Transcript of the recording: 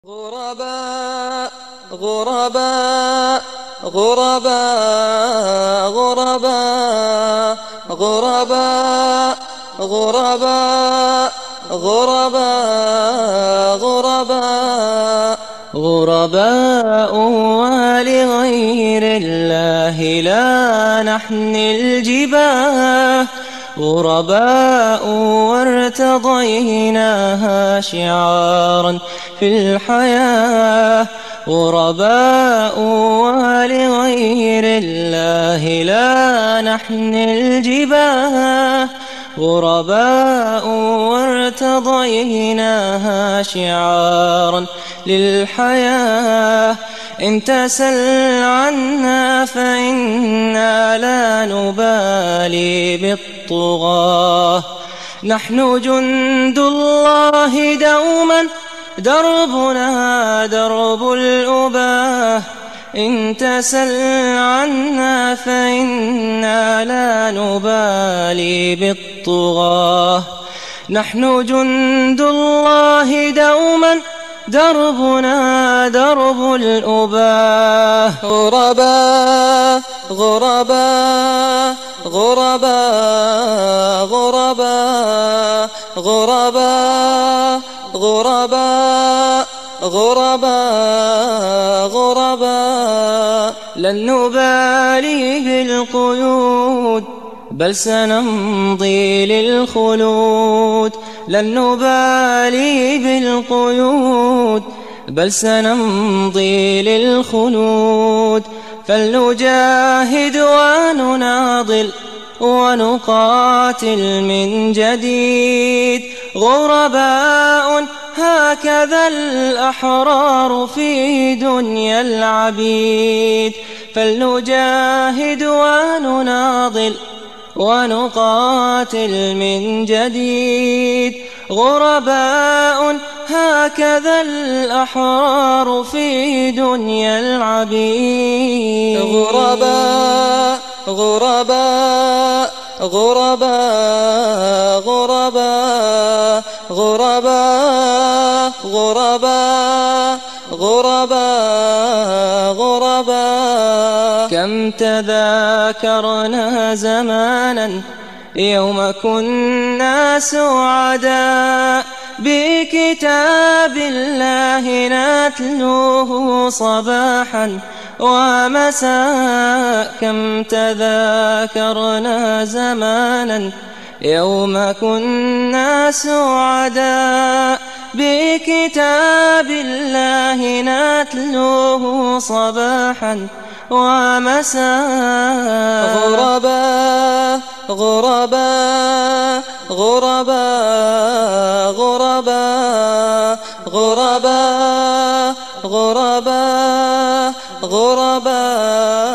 غرباء غرباء غرباء غرباء غرباء غرباء غرباء غرباء غرباء ولغير الله لا نحني الجباه غرباء وارتضيناها شعارا في الحياة غرباء ولغير الله لا نحني الجباه غرباء وارتضيناها شعارا للحياة إن تسل عنا فإنا لا نبالي بالطغاة نحن جند الله دوما دربنا درب الأباه إن تسل عنا فإنا لا نبالي بالطغاة نحن جند الله دوما دربنا درب الأباه غرباء غرباء غرباء غرباء غرباء غرباء غرباء غرباء لن نبالي بالقيود بل سنمضي للخلود لن نبالي بالقيود بل سنمضي للخلود فلنجاهد ونناضل ونقاتل من جديد غرباء هكذا الأحرار في دنيا العبيد فلنجاهد ونناضل ونقاتل من جديد غرباء هكذا الأحرار في دنيا العبيد غرباء غرباء غرباء غرباء غرباء غرباء غرباء غرباء كم تذاكرنا زمانا يوم كنا سعداء بكتاب الله نتلوه صباحا ومساء كم تذاكرنا زمانا يوم كنا سعداء بكتاب الله نتلوه صباحا ومساء غرباء غرباء غرباء غرباء غرباء غرباء غرباء